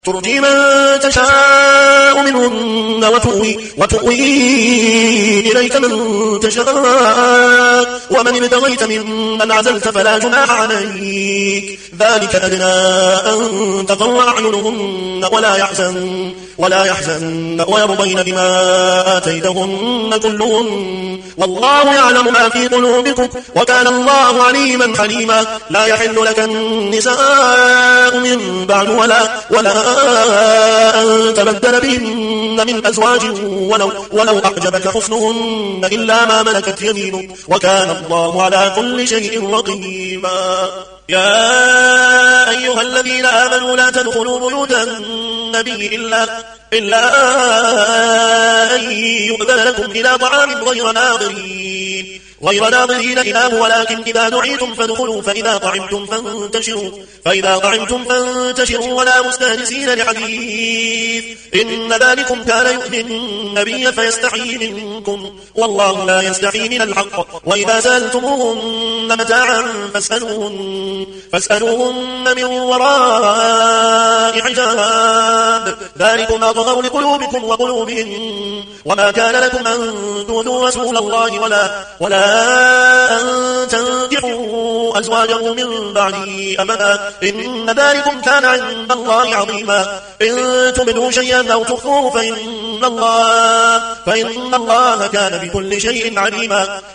ترجي من تشاء منهن وتؤوي إليك من تشاء ومن ابتغيت ممن عزلت فلا جناح عليك ذلك أدنى أن تقر أعينهن ولا يحزن ويرضين بما آتيتهن كلهن والله يعلم ما في قلوبكم وكان الله عليما حليما لا يحل لك النساء من بعد ولا أن تبدل بهن من أزواج ولو أعجبك حسنهن إلا ما ملكت يمينك وكان الله على كل شيء رقيبا يا أيها الذين آمنوا لا تدخلوا بيوت النبي إلا أن يؤذن لكم إلى طعام غير ناظرين إله ولكن إذا دعيتم فادخلوا فإذا طعمتم فانتشروا ولا مستأنسين لحديث إن ذلكم كان يؤذي النبي فيستحيي منكم والله لا يستحيي من الحق وإذا سألتموهن متاعا فاسألوهن من وراء حجاب ذلكم أطهر لقلوبكم وقلوبهم وما كان لكم أن تؤذوا رسول الله ولا أن تنكحوا أزواجه من بعده أبدا إن ذلكم كان عند الله عظيما إن تبدوا شيئا أو تخفوه فإن الله كان بكل شيء عليما